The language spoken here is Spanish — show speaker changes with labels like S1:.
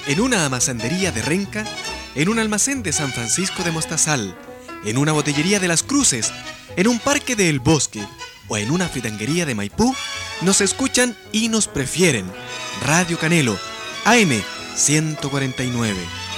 S1: en una almacendería de Renca, en un almacén de San Francisco de Mostazal, en una botellería de Las Cruces, en un parque de El Bosque o en una fritanguería de Maipú, nos escuchan y nos prefieren. Radio Canelo, AM 149.